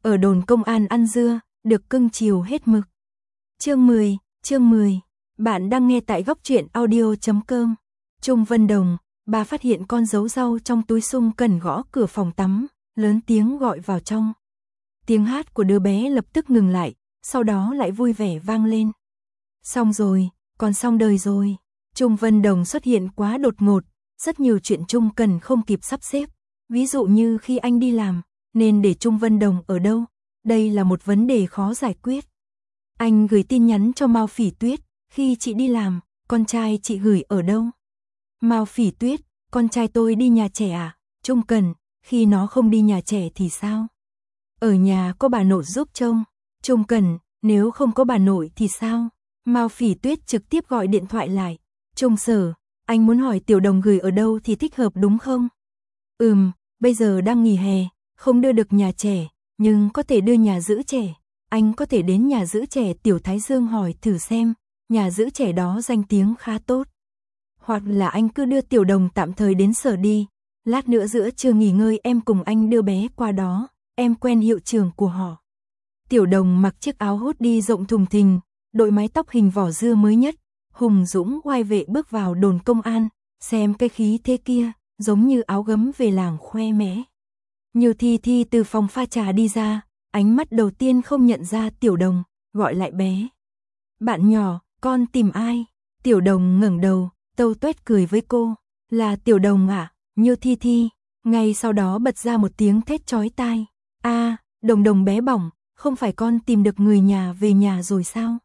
ở đồn công an ăn dưa, được cưng chiều hết mực. Chương 10, bạn đang nghe tại góc truyện audio.com. Trung Vân Đồng, bà phát hiện con giấu rau trong túi sung cần gõ cửa phòng tắm, lớn tiếng gọi vào trong. Tiếng hát của đứa bé lập tức ngừng lại, sau đó lại vui vẻ vang lên. Xong rồi, con xong đời rồi. Trung Vân Đồng xuất hiện quá đột ngột, rất nhiều chuyện Trung Cần không kịp sắp xếp. Ví dụ như khi anh đi làm, nên để Trung Vân Đồng ở đâu? Đây là một vấn đề khó giải quyết. Anh gửi tin nhắn cho Mao Phỉ Tuyết, khi chị đi làm, con trai chị gửi ở đâu? Mao Phỉ Tuyết, con trai tôi đi nhà trẻ à? Trung Cần, khi nó không đi nhà trẻ thì sao? Ở nhà có bà nội giúp trông. Trung Cần, nếu không có bà nội thì sao? Mao Phỉ Tuyết trực tiếp gọi điện thoại lại. Trung Sở, anh muốn hỏi Tiểu Đồng gửi ở đâu thì thích hợp đúng không? Bây giờ đang nghỉ hè, không đưa được nhà trẻ, nhưng có thể đưa nhà giữ trẻ. Anh có thể đến nhà giữ trẻ Tiểu Thái Dương hỏi thử xem, nhà giữ trẻ đó danh tiếng khá tốt. Hoặc là anh cứ đưa Tiểu Đồng tạm thời đến sở đi, lát nữa giữa trưa nghỉ ngơi em cùng anh đưa bé qua đó, em quen hiệu trưởng của họ. Tiểu Đồng mặc chiếc áo hoodie rộng thùng thình, đội mái tóc hình vỏ dưa mới nhất, hùng dũng oai vệ bước vào đồn công an, xem cái khí thế kia, giống như áo gấm về làng khoe mẽ. Như Thi Thi từ phòng pha trà đi ra, ánh mắt đầu tiên không nhận ra Tiểu Đồng, gọi lại bé. Bạn nhỏ, con tìm ai? Tiểu Đồng ngẩng đầu, tâu tuét cười với cô. Là Tiểu Đồng à? Như Thi Thi, ngay sau đó bật ra một tiếng thét chói tai. Đồng Đồng bé bỏng, không phải con tìm được người nhà về nhà rồi sao?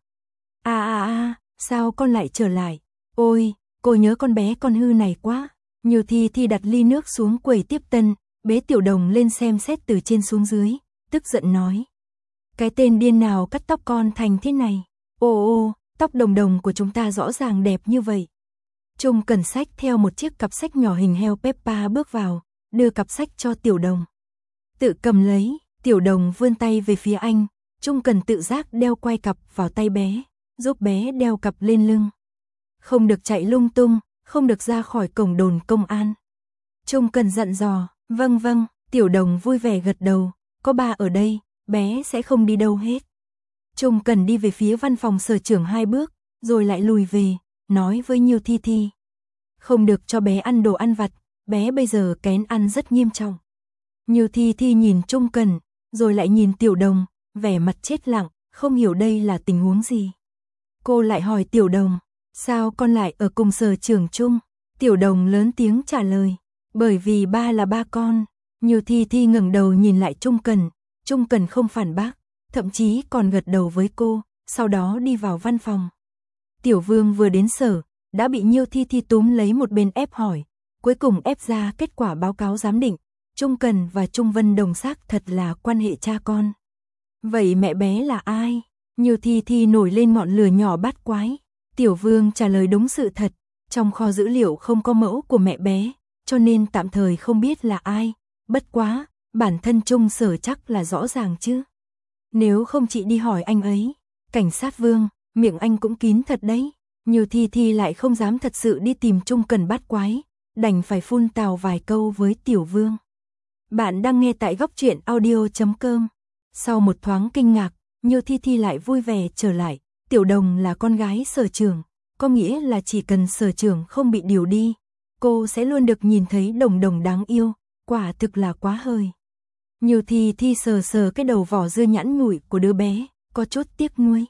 Sao con lại trở lại? Ôi, cô nhớ con bé con hư này quá. Như Thi Thi đặt ly nước xuống quầy tiếp tân, bế Tiểu Đồng lên xem xét từ trên xuống dưới, tức giận nói. Cái tên điên nào cắt tóc con thành thế này? Ồ, tóc Đồng Đồng của chúng ta rõ ràng đẹp như vậy. Trung Cần xách theo một chiếc cặp sách nhỏ hình heo Peppa bước vào, đưa cặp sách cho Tiểu Đồng. Tự cầm lấy, Tiểu Đồng vươn tay về phía anh, Trung Cần tự giác đeo quai cặp vào tay bé, giúp bé đeo cặp lên lưng. Không được chạy lung tung, không được ra khỏi cổng đồn công an. Trung Cần dặn dò, vâng, Tiểu Đồng vui vẻ gật đầu, có ba ở đây, bé sẽ không đi đâu hết. Trung Cần đi về phía văn phòng sở trưởng 2 bước, rồi lại lùi về, nói với Nhiêu Thi Thi. Không được cho bé ăn đồ ăn vặt, bé bây giờ kén ăn rất nghiêm trọng. Nhiêu Thi Thi nhìn Trung Cần, rồi lại nhìn Tiểu Đồng, vẻ mặt chết lặng, không hiểu đây là tình huống gì. Cô lại hỏi Tiểu Đồng, sao con lại ở cùng sở trưởng Trung? Tiểu Đồng lớn tiếng trả lời, bởi vì ba là ba con. Nhiêu Thi Thi ngẩng đầu nhìn lại Trung Cần không phản bác, thậm chí còn gật đầu với cô, sau đó đi vào văn phòng. Tiểu Vương vừa đến sở, đã bị Nhiêu Thi Thi túm lấy một bên ép hỏi, cuối cùng ép ra kết quả báo cáo giám định, Trung Cần và Trung Vân Đồng xác thật là quan hệ cha con. Vậy mẹ bé là ai? Nhiêu Thi Thi nổi lên ngọn lửa nhỏ bát quái. Tiểu Vương trả lời đúng sự thật, trong kho dữ liệu không có mẫu của mẹ bé, cho nên tạm thời không biết là ai, bất quá, bản thân Trung Sở chắc là rõ ràng chứ. Nếu không chị đi hỏi anh ấy. Cảnh sát Vương, miệng anh cũng kín thật đấy. Nhiêu Thi Thi lại không dám thật sự đi tìm Trung Cần bát quái, đành phải phun tào vài câu với Tiểu Vương. Bạn đang nghe tại góc truyện audio.com. Sau một thoáng kinh ngạc, Nhiêu Thi Thi lại vui vẻ trở lại. Tiểu Đồng là con gái sở trưởng, có nghĩa là chỉ cần sở trưởng không bị điều đi, cô sẽ luôn được nhìn thấy Đồng Đồng đáng yêu, quả thực là quá hời. Nhiêu Thi Thi sờ cái đầu vỏ dưa nhẵn nhụi của đứa bé, có chút tiếc nuối.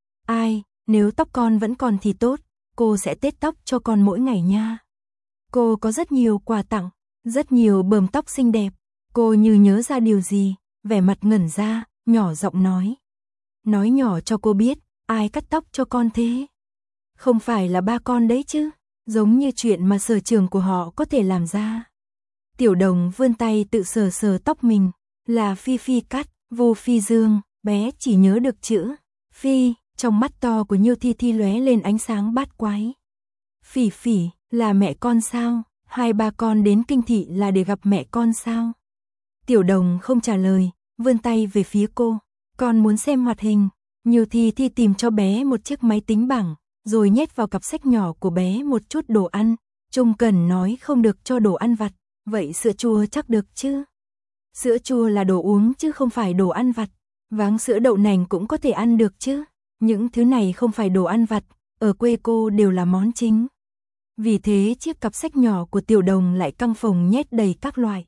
Nếu tóc con vẫn còn thì tốt, cô sẽ tết tóc cho con mỗi ngày nha. Cô có rất nhiều quà tặng, rất nhiều bờm tóc xinh đẹp. Cô như nhớ ra điều gì, vẻ mặt ngẩn ra, nhỏ giọng nói. Nói nhỏ cho cô biết, ai cắt tóc cho con thế? Không phải là ba con đấy chứ, giống như chuyện mà sở trường của họ có thể làm ra. Tiểu Đồng vươn tay tự sờ tóc mình, là Phi Phi cắt, vô Phi Dương, bé chỉ nhớ được chữ Phi, trong mắt to của Nhiêu Thi Thi lóe lên ánh sáng bát quái. Phỉ Phỉ, là mẹ con sao? 2-3 con đến kinh thị là để gặp mẹ con sao? Tiểu Đồng không trả lời, vươn tay về phía cô, con muốn xem hoạt hình. Nhiêu Thi Thi tìm cho bé một chiếc máy tính bảng, rồi nhét vào cặp sách nhỏ của bé một chút đồ ăn. Trung Cần nói không được cho đồ ăn vặt, vậy sữa chua chắc được chứ? Sữa chua là đồ uống chứ không phải đồ ăn vặt. Váng sữa đậu nành cũng có thể ăn được chứ. Những thứ này không phải đồ ăn vặt, ở quê cô đều là món chính. Vì thế chiếc cặp sách nhỏ của Tiểu Đồng lại căng phồng nhét đầy các loại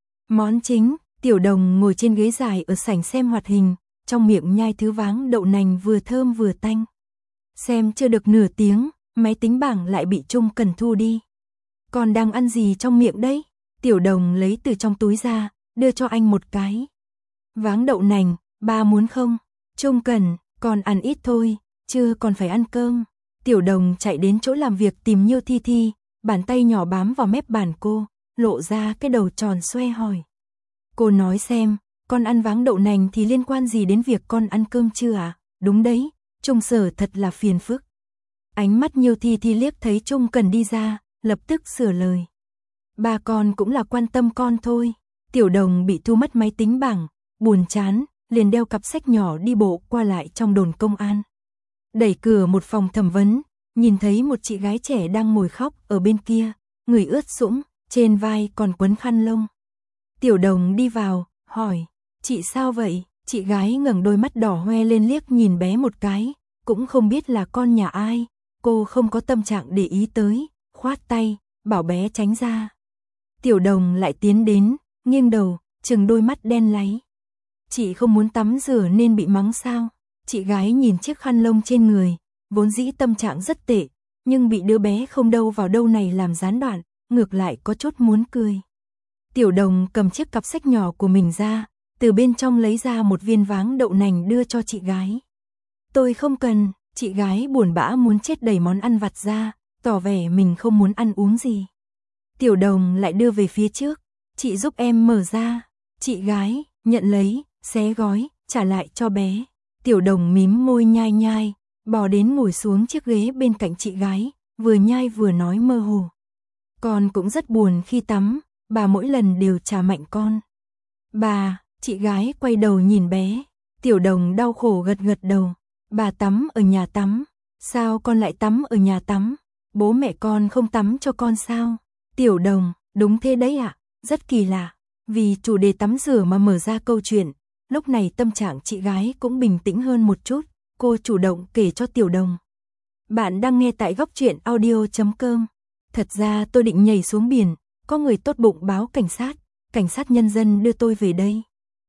món chính. Tiểu Đồng ngồi trên ghế dài ở sảnh xem hoạt hình, trong miệng nhai thứ váng đậu nành vừa thơm vừa tanh. Xem chưa được nửa tiếng, máy tính bảng lại bị Trung Cần thu đi. Con đang ăn gì trong miệng đấy? Tiểu Đồng lấy từ trong túi ra, đưa cho anh một cái. Váng đậu nành, ba muốn không? Trung Cần, con ăn ít thôi, chưa còn phải ăn cơm. Tiểu Đồng chạy đến chỗ làm việc tìm Nhiêu Thi Thi, bàn tay nhỏ bám vào mép bàn cô, lộ ra cái đầu tròn xoe hỏi. Cô nói xem, con ăn váng đậu nành thì liên quan gì đến việc con ăn cơm chưa à? Đúng đấy, Trung Sở thật là phiền phức. Ánh mắt Nhiêu Thi Thi liếc thấy Trung Cần đi ra, lập tức sửa lời. Ba con cũng là quan tâm con thôi. Tiểu Đồng bị thu mất máy tính bảng, buồn chán, liền đeo cặp sách nhỏ đi bộ qua lại trong đồn công an. Đẩy cửa một phòng thẩm vấn, nhìn thấy một chị gái trẻ đang ngồi khóc ở bên kia, người ướt sũng, trên vai còn quấn khăn lông. Tiểu Đồng đi vào, hỏi, chị sao vậy? Chị gái ngẩng đôi mắt đỏ hoe lên liếc nhìn bé một cái, cũng không biết là con nhà ai, cô không có tâm trạng để ý tới, khoát tay, bảo bé tránh ra. Tiểu Đồng lại tiến đến, nghiêng đầu, trừng đôi mắt đen láy. Chị không muốn tắm rửa nên bị mắng sao? Chị gái nhìn chiếc khăn lông trên người, vốn dĩ tâm trạng rất tệ, nhưng bị đứa bé không đâu vào đâu này làm gián đoạn, ngược lại có chút muốn cười. Tiểu Đồng cầm chiếc cặp sách nhỏ của mình ra, từ bên trong lấy ra một viên váng đậu nành đưa cho chị gái. Tôi không cần, chị gái buồn bã muốn chết đẩy món ăn vặt ra, tỏ vẻ mình không muốn ăn uống gì. Tiểu Đồng lại đưa về phía trước, chị giúp em mở ra. Chị gái, nhận lấy, xé gói, trả lại cho bé. Tiểu Đồng mím môi nhai nhai, bò đến ngồi xuống chiếc ghế bên cạnh chị gái, vừa nhai vừa nói mơ hồ. Con cũng rất buồn khi tắm, bà mỗi lần đều chà mạnh con. Bà, chị gái quay đầu nhìn bé, Tiểu Đồng đau khổ gật gật đầu. Bà tắm ở nhà tắm, sao con lại tắm ở nhà tắm? Bố mẹ con không tắm cho con sao? Tiểu Đồng, đúng thế đấy ạ, rất kỳ lạ. Vì chủ đề tắm rửa mà mở ra câu chuyện, lúc này tâm trạng chị gái cũng bình tĩnh hơn một chút, cô chủ động kể cho Tiểu Đồng. Bạn đang nghe tại góc truyện audio.com. Thật ra tôi định nhảy xuống biển, có người tốt bụng báo cảnh sát nhân dân đưa tôi về đây.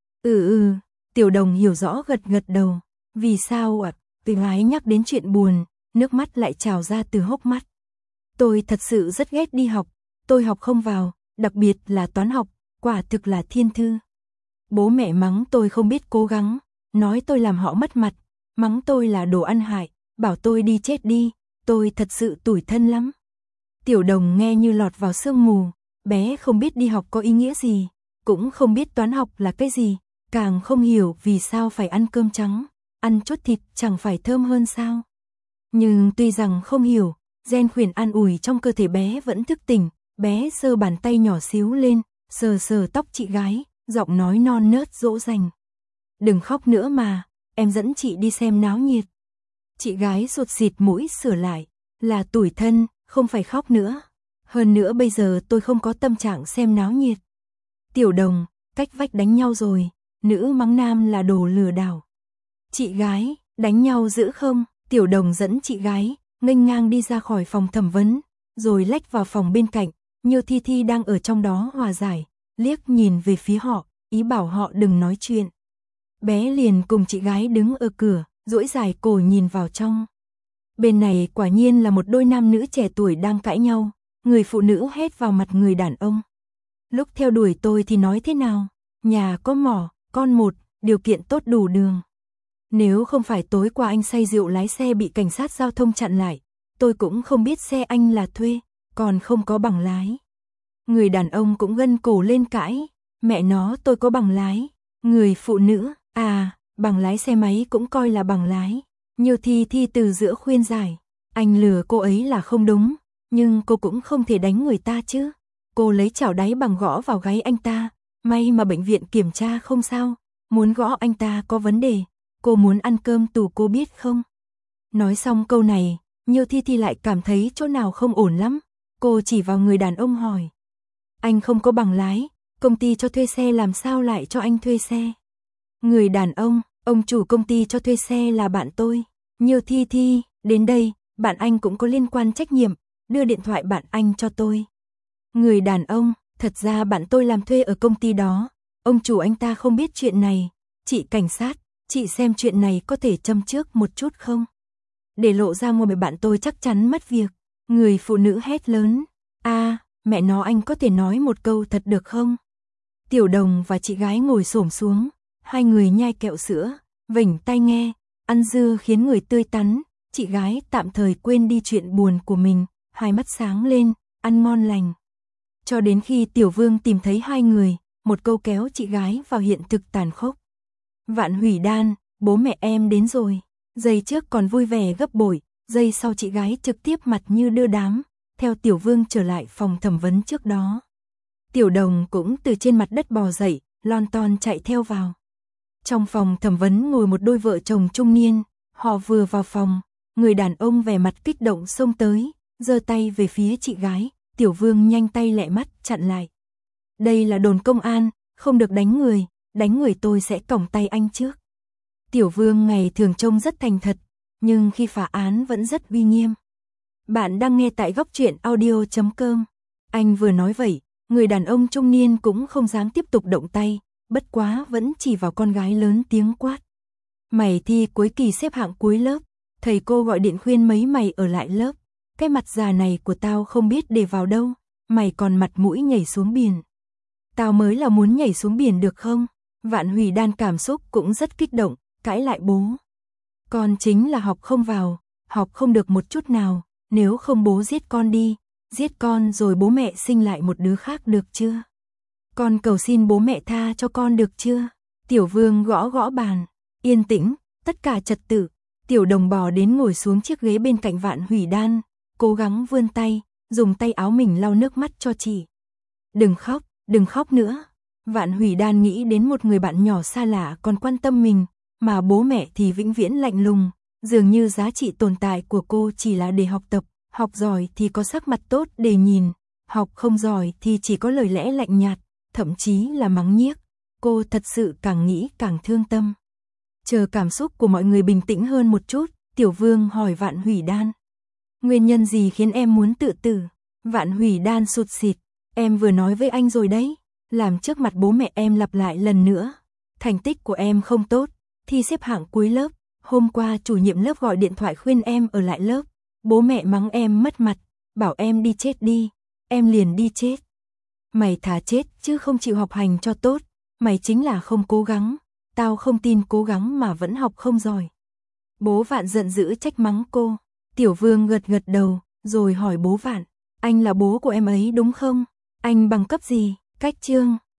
Tiểu Đồng hiểu rõ gật gật đầu. Vì sao ạ? Từ gái nhắc đến chuyện buồn, nước mắt lại trào ra từ hốc mắt. Tôi thật sự rất ghét đi học, tôi học không vào, đặc biệt là toán học, quả thực là thiên thư. Bố mẹ mắng tôi không biết cố gắng, nói tôi làm họ mất mặt, mắng tôi là đồ ăn hại, bảo tôi đi chết đi, tôi thật sự tủi thân lắm. Tiểu Đồng nghe như lọt vào sương mù, bé không biết đi học có ý nghĩa gì, cũng không biết toán học là cái gì, càng không hiểu vì sao phải ăn cơm trắng, ăn chút thịt chẳng phải thơm hơn sao. Nhưng tuy rằng không hiểu, gen khuyển an ủi trong cơ thể bé vẫn thức tỉnh, bé giơ bàn tay nhỏ xíu lên, sờ sờ tóc chị gái, giọng nói non nớt dỗ dành. Đừng khóc nữa mà, em dẫn chị đi xem náo nhiệt. Chị gái sụt xịt mũi sửa lại, là tủi thân, không phải khóc nữa. Hơn nữa bây giờ tôi không có tâm trạng xem náo nhiệt. Tiểu Đồng, cách vách đánh nhau rồi, nữ mắng nam là đồ lừa đảo. Chị gái, đánh nhau dữ không? Tiểu Đồng dẫn chị gái, nghênh ngang đi ra khỏi phòng thẩm vấn, rồi lách vào phòng bên cạnh, Nhiêu Thi Thi đang ở trong đó hòa giải, liếc nhìn về phía họ, ý bảo họ đừng nói chuyện. Bé liền cùng chị gái đứng ở cửa, duỗi dài cổ nhìn vào trong. Bên này quả nhiên là một đôi nam nữ trẻ tuổi đang cãi nhau, người phụ nữ hét vào mặt người đàn ông. Lúc theo đuổi tôi thì nói thế nào? Nhà có mỏ, con một, điều kiện tốt đủ đường. Nếu không phải tối qua anh say rượu lái xe bị cảnh sát giao thông chặn lại, tôi cũng không biết xe anh là thuê, còn không có bằng lái. Người đàn ông cũng gân cổ lên cãi, mẹ nó tôi có bằng lái. Người phụ nữ, bằng lái xe máy cũng coi là bằng lái. Nhiêu Thi Thi từ giữa khuyên giải, anh lừa cô ấy là không đúng, nhưng cô cũng không thể đánh người ta chứ. Cô lấy chảo đáy bằng gõ vào gáy anh ta, may mà bệnh viện kiểm tra không sao, muốn gõ anh ta có vấn đề. Cô muốn ăn cơm tù cô biết không? Nói xong câu này, Nhiêu Thi Thi lại cảm thấy chỗ nào không ổn lắm. Cô chỉ vào người đàn ông hỏi. Anh không có bằng lái, công ty cho thuê xe làm sao lại cho anh thuê xe? Người đàn ông chủ công ty cho thuê xe là bạn tôi. Nhiêu Thi, đến đây, bạn anh cũng có liên quan trách nhiệm, đưa điện thoại bạn anh cho tôi. Người đàn ông, thật ra bạn tôi làm thuê ở công ty đó, ông chủ anh ta không biết chuyện này. Chị cảnh sát, chị xem chuyện này có thể châm trước một chút không? Để lộ ra ngoài bạn tôi chắc chắn mất việc. Người phụ nữ hét lớn, mẹ nó, anh có thể nói một câu thật được không? Tiểu Đồng và chị gái ngồi xổm xuống, hai người nhai kẹo sữa, vểnh tai nghe, ăn dưa khiến người tươi tắn. Chị gái tạm thời quên đi chuyện buồn của mình, hai mắt sáng lên, ăn ngon lành. Cho đến khi Tiểu Vương tìm thấy hai người, một câu kéo chị gái vào hiện thực tàn khốc. Vạn Hủy Đan, bố mẹ em đến rồi. Giây trước còn vui vẻ gấp bội, giây sau chị gái trực tiếp mặt như đưa đám, theo Tiểu Vương trở lại phòng thẩm vấn trước đó. Tiểu Đồng cũng từ trên mặt đất bò dậy, lon ton chạy theo vào. Trong phòng thẩm vấn ngồi một đôi vợ chồng trung niên, họ vừa vào phòng, người đàn ông vẻ mặt kích động xông tới, giơ tay về phía chị gái, Tiểu Vương nhanh tay lẹ mắt chặn lại. Đây là đồn công an, không được đánh người tôi sẽ còng tay anh trước. Tiểu Vương ngày thường trông rất thành thật, nhưng khi phá án vẫn rất uy nghiêm. Bạn đang nghe tại góc truyện audio.com. Anh vừa nói vậy, người đàn ông trung niên cũng không dám tiếp tục động tay, bất quá vẫn chỉ vào con gái lớn tiếng quát. Mày thi cuối kỳ xếp hạng cuối lớp, thầy cô gọi điện khuyên mấy mày ở lại lớp. Cái mặt già này của tao không biết để vào đâu, mày còn mặt mũi nhảy xuống biển. Tao mới là muốn nhảy xuống biển được không? Vạn Hủy Đan cảm xúc cũng rất kích động, cãi lại bố. Con chính là học không vào, học không được một chút nào, nếu không bố giết con đi, giết con rồi bố mẹ sinh lại một đứa khác được chưa? Con cầu xin bố mẹ tha cho con được chưa? Tiểu Vương gõ gõ bàn, yên tĩnh, tất cả trật tự. Tiểu Đồng bò đến ngồi xuống chiếc ghế bên cạnh Vạn Hủy Đan, cố gắng vươn tay, dùng tay áo mình lau nước mắt cho chị. Đừng khóc nữa. Vạn Hủy Đan nghĩ đến một người bạn nhỏ xa lạ còn quan tâm mình, mà bố mẹ thì vĩnh viễn lạnh lùng, dường như giá trị tồn tại của cô chỉ là để học tập, học giỏi thì có sắc mặt tốt để nhìn, học không giỏi thì chỉ có lời lẽ lạnh nhạt, thậm chí là mắng nhiếc. Cô thật sự càng nghĩ càng thương tâm. Chờ cảm xúc của mọi người bình tĩnh hơn một chút, Tiểu Vương hỏi Vạn Hủy Đan. Nguyên nhân gì khiến em muốn tự tử? Vạn Hủy Đan sụt sịt. Em vừa nói với anh rồi đấy, làm trước mặt bố mẹ em lặp lại lần nữa. Thành tích của em không tốt, thi xếp hạng cuối lớp. Hôm qua chủ nhiệm lớp gọi điện thoại khuyên em ở lại lớp. Bố mẹ mắng em mất mặt, bảo em đi chết đi. Em liền đi chết. Mày thà chết chứ không chịu học hành cho tốt. Mày chính là không cố gắng. Tao không tin cố gắng mà vẫn học không giỏi. Bố Vạn giận dữ trách mắng cô. Tiểu Vương gật gật đầu, rồi hỏi bố Vạn. Anh là bố của em ấy đúng không? Anh bằng cấp gì? Cách chương